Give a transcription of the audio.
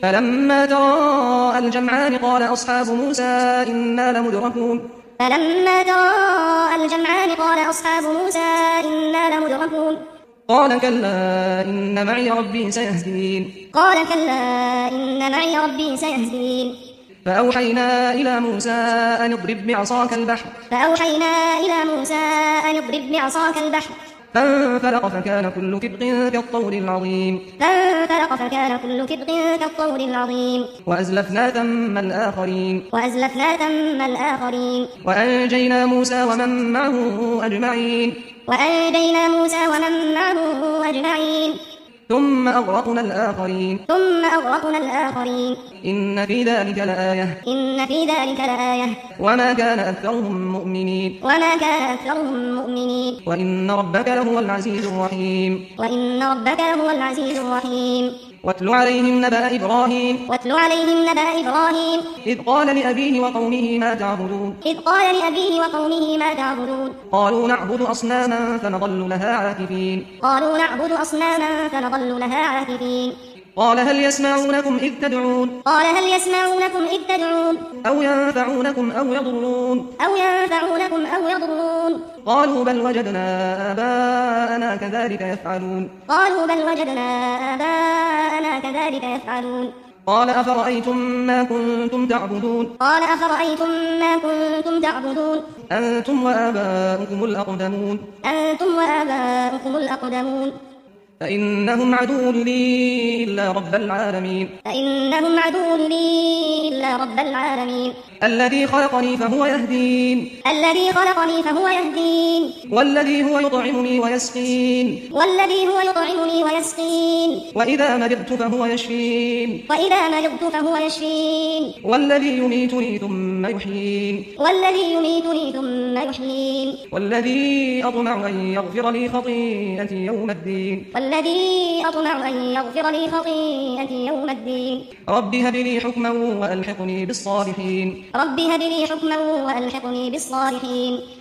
فلما تراءى الجمعان قال أصحاب موسى إنا لمدركون فلما تراءى الجمعان قال أصحاب موسى إنا لمدركون قال كلا إن معي ربي سيهدين قال كلا إن معي ربي سيهدين فأوحينا إلى موسى أن اضرب بعصاك البحر فأوحينا إلى موسى أن اضرب بعصاك البحر فانفلق فكان كل كبق كالطول العظيم فانفلق فكان كل كبق كالطول العظيم وأزلفنا ثم الآخرين وأزلفنا ثم الآخرين وأنجينا موسى ومن معه أجمعين وأنجينا موسى ومن معه أجمعين ثم أغرقنا الآخرين ثم أغرقنا الآخرين إن في ذلك لآية إن في ذلك لآية وما كان أكثرهم مؤمنين وما كان أكثرهم مؤمنين وإن ربك لهو العزيز الرحيم وإن ربك لهو العزيز الرحيم واتل عليهم نبأ إبراهيم واتل عليهم نبأ إبراهيم إذ قال لأبيه وقومه ما تعبدون إذ قال لأبيه وقومه ما تعبدون قالوا نعبد أصناما فنظل لها عاكفين قالوا نعبد أصناما فنظل لها عاكفين قال هل يسمعونكم إذ تدعون قال هل يسمعونكم إذ تدعون أو ينفعونكم أو يضرون أو ينفعونكم أو يضرون قالوا بل وجدنا آباءنا كذلك يفعلون قالوا بل وجدنا آباءنا كذلك يفعلون قال أفرأيتم ما كنتم تعبدون قال أفرأيتم ما كنتم تعبدون أنتم وآباؤكم الأقدمون أنتم وآباؤكم الأقدمون فإنهم عدو لي إلا رب العالمين فإنهم عدو لي إلا رب العالمين الذي خلقني فهو يهدين الذي خلقني فهو يهدين والذي هو يطعمني ويسقين والذي هو يطعمني ويسقين وإذا مرضت فهو يشفين وإذا مرضت فهو يشفين والذي يميتني ثم يحيين والذي يميتني ثم يحيين والذي أطمع أن يغفر لي خطيئتي يوم الدين والذي أطمع أن يغفر لي خطيئتي يوم الدين رب هب لي حكما وألحقني بالصالحين رب هب لي حكما وألحقني بالصالحين